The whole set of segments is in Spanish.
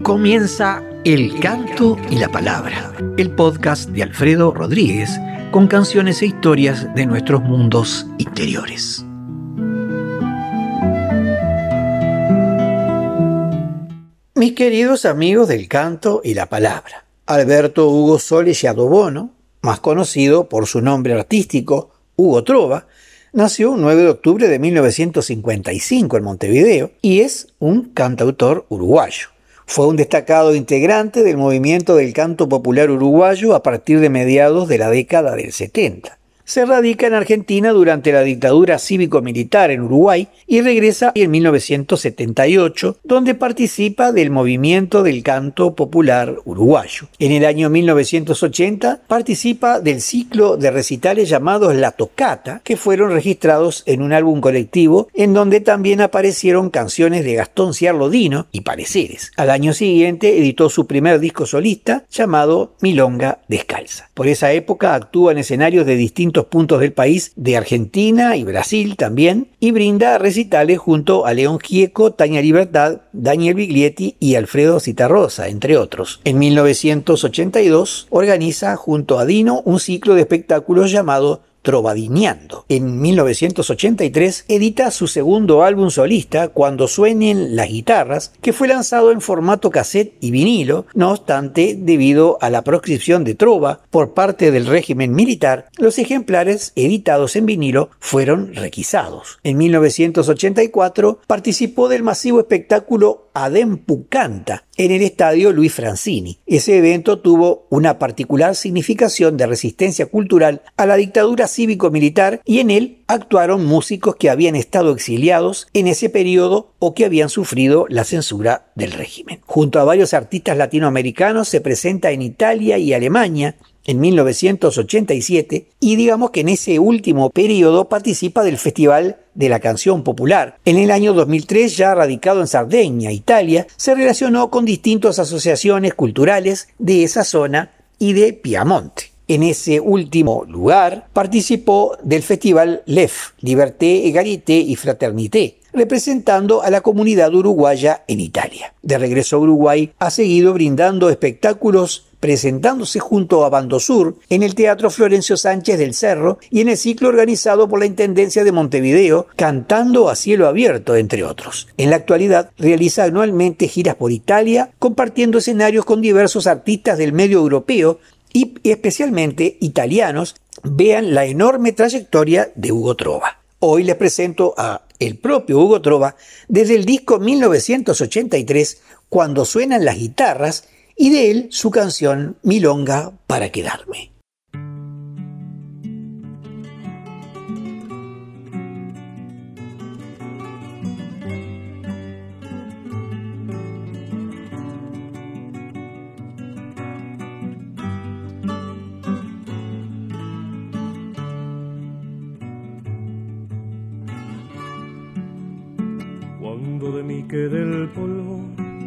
Comienza El Canto y la Palabra, el podcast de Alfredo Rodríguez con canciones e historias de nuestros mundos interiores. Mis queridos amigos del Canto y la Palabra, Alberto Hugo Soles Bono, más conocido por su nombre artístico Hugo Trova, nació un 9 de octubre de 1955 en Montevideo y es un cantautor uruguayo. Fue un destacado integrante del movimiento del canto popular uruguayo a partir de mediados de la década del 70. Se radica en Argentina durante la dictadura cívico-militar en Uruguay y regresa en 1978, donde participa del movimiento del canto popular uruguayo. En el año 1980 participa del ciclo de recitales llamados La Tocata, que fueron registrados en un álbum colectivo en donde también aparecieron canciones de Gastón Ciarlodino y Pareceres. Al año siguiente editó su primer disco solista llamado Milonga Descalza. Por esa época actúa en escenarios de distintos puntos del país, de Argentina y Brasil también, y brinda recitales junto a León Gieco, Tania Libertad, Daniel Biglietti y Alfredo Citarrosa, entre otros. En 1982 organiza junto a Dino un ciclo de espectáculos llamado Trovadineando. En 1983 edita su segundo álbum solista, Cuando suenen las guitarras, que fue lanzado en formato cassette y vinilo. No obstante, debido a la proscripción de trova por parte del régimen militar, los ejemplares editados en vinilo fueron requisados. En 1984 participó del masivo espectáculo Adempu Canta en el estadio Luis Francini. Ese evento tuvo una particular significación de resistencia cultural a la dictadura cívico-militar y en él actuaron músicos que habían estado exiliados en ese periodo o que habían sufrido la censura del régimen. Junto a varios artistas latinoamericanos se presenta en Italia y Alemania en 1987 y digamos que en ese último periodo participa del Festival de la Canción Popular. En el año 2003, ya radicado en Cerdeña, Italia, se relacionó con distintas asociaciones culturales de esa zona y de Piamonte. En ese último lugar participó del Festival LEF, Liberté, Egalité y Fraternité, representando a la comunidad uruguaya en Italia. De regreso a Uruguay, ha seguido brindando espectáculos presentándose junto a Bando Sur en el Teatro Florencio Sánchez del Cerro y en el ciclo organizado por la Intendencia de Montevideo, Cantando a Cielo Abierto, entre otros. En la actualidad realiza anualmente giras por Italia, compartiendo escenarios con diversos artistas del medio europeo y especialmente italianos. Vean la enorme trayectoria de Hugo Trova. Hoy les presento a el propio Hugo Trova desde el disco 1983, Cuando suenan las guitarras, y de él su canción Milonga para quedarme. Cuando de mí quede el polvo,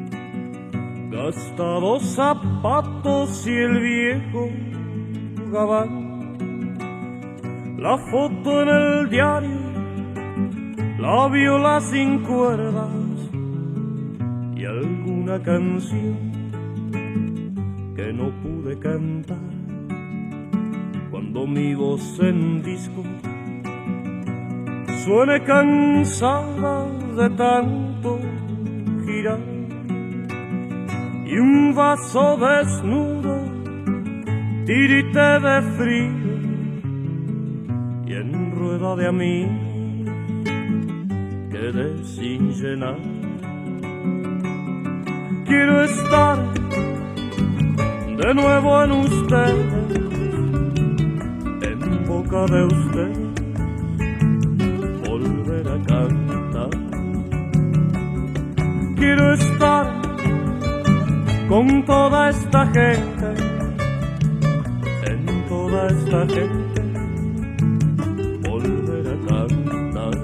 gastados zapatos y el viejo gabán, la foto en el diario, la viola sin cuerdas y alguna canción que no pude cantar. Cuando mi voz en disco suene cansada de tanto girar y un vaso desnudo tirite de frío y en rueda de amigos quedé sin llenar. Quiero estar de nuevo en ustedes, en boca de ustedes, volver a cantar. Quiero estar con toda esta gente, en toda esta gente, volver a cantar.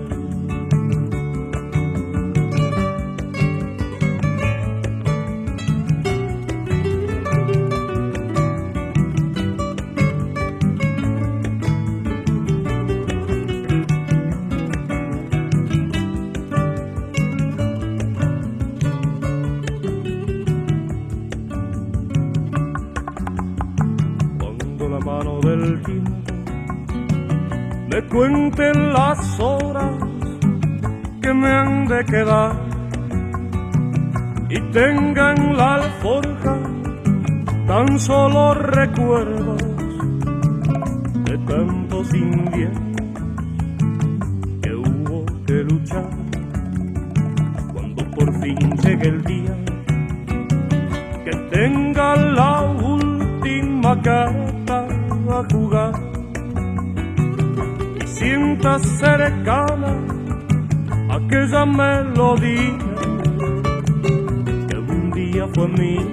me cuenten las horas que me han de quedar y tenga en la alforja tan solo recuerdos de tantos inviernos que hubo que luchar. Cuando por fin llegue el día que tenga la última carta a jugar y sienta cercana aquella melodía que un día fue mía,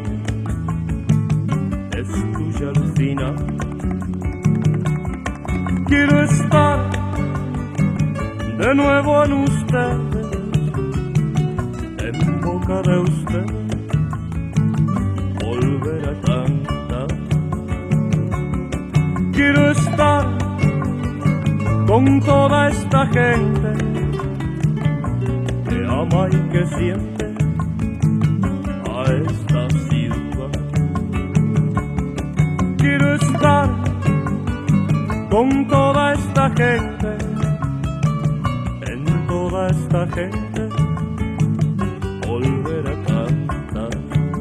es tuya al final. Quiero estar de nuevo en ustedes, en boca de ustedes, volver a cantar. Quiero estar con toda esta gente que ama y que siente a esta ciudad. Quiero estar con toda esta gente, en toda esta gente, volver a cantar.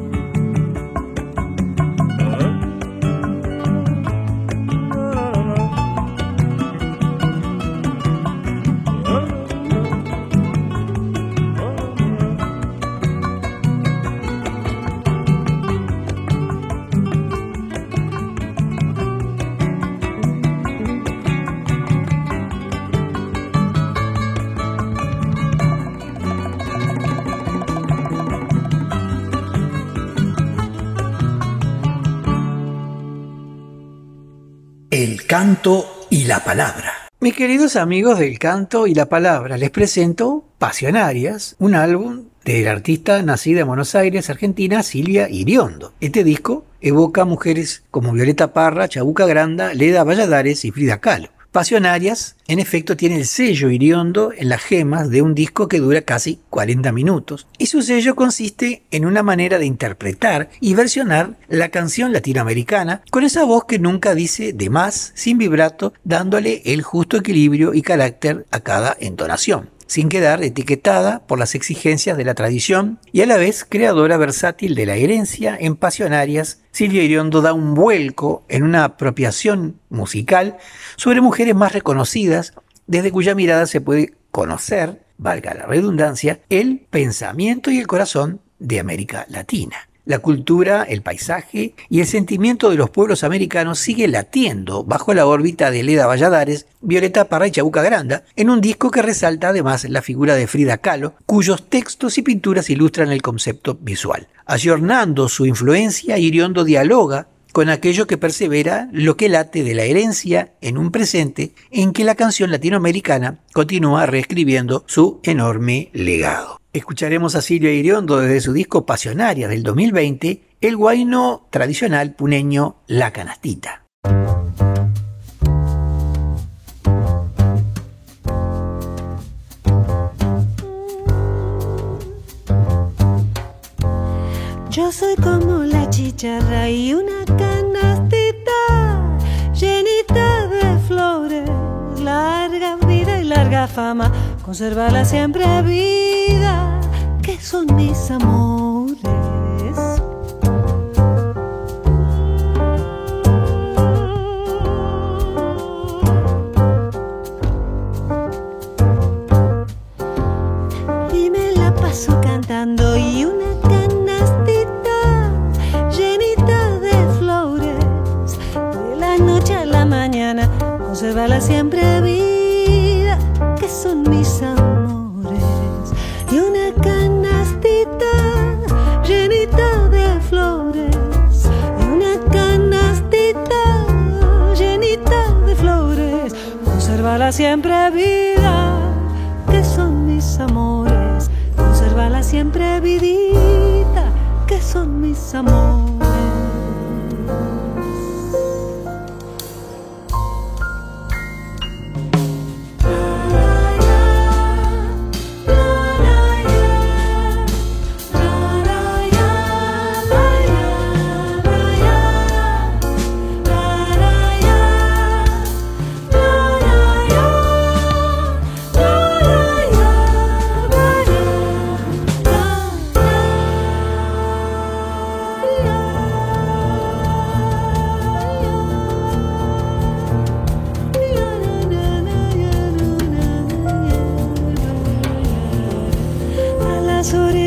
El canto y la palabra. Mis queridos amigos del canto y la palabra, les presento Pasionarias, un álbum del artista nacida en Buenos Aires, Argentina, Silvia Iriondo. Este disco evoca mujeres como Violeta Parra, Chabuca Granda, Leda Valladares y Frida Kahlo. Pasionarias, en efecto, tiene el sello Iriondo en las gemas de un disco que dura casi 40 minutos, y su sello consiste en una manera de interpretar y versionar la canción latinoamericana con esa voz que nunca dice de más, sin vibrato, dándole el justo equilibrio y carácter a cada entonación, sin quedar etiquetada por las exigencias de la tradición, y a la vez creadora versátil de la herencia. En Pasionarias, Silvia Iriondo da un vuelco en una apropiación musical sobre mujeres más reconocidas, desde cuya mirada se puede conocer, valga la redundancia, el pensamiento y el corazón de América Latina. La cultura, el paisaje y el sentimiento de los pueblos americanos sigue latiendo bajo la órbita de Leda Valladares, Violeta Parra y Chabuca Granda, en un disco que resalta además la figura de Frida Kahlo, cuyos textos y pinturas ilustran el concepto visual. Ayornando su influencia, Iriondo dialoga con aquello que persevera lo que late de la herencia en un presente en que la canción latinoamericana continúa reescribiendo su enorme legado. Escucharemos a Silvia Iriondo desde su disco Pasionarias del 2020, el huayno tradicional puneño La Canastita. Yo soy como la chicharra y una canastita llenita de flores, larga vida y larga fama, conservarla siempre vida, que son mis amores. Y me la paso cantando y una conservarla siempre vida, que son mis amores. Y una canastita llenita de flores, y una canastita llenita de flores, conservarla siempre vida, que son mis amores. Conservarla siempre vidita, que son mis amores.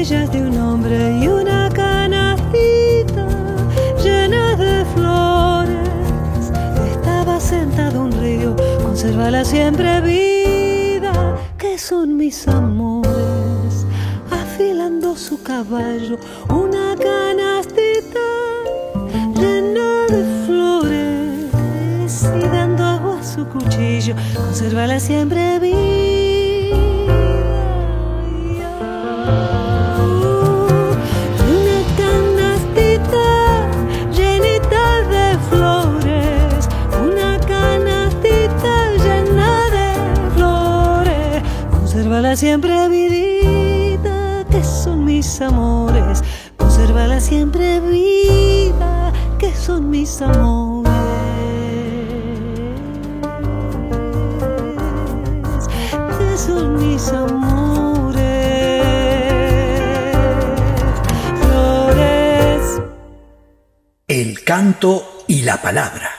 orillas de un hombre y una canastita llena de flores. Estaba sentado un río, consérvala siempre vida, que son mis amores. Afilando su caballo, una canastita llena de flores y dando agua a su cuchillo, consérvala siempre viva. Una canastita llenita de flores, una canastita llena de flores, consérvala siempre vida, que son mis amores. Consérvala siempre vida, que son mis amores. Que son mis amores. Flores. El canto y la palabra.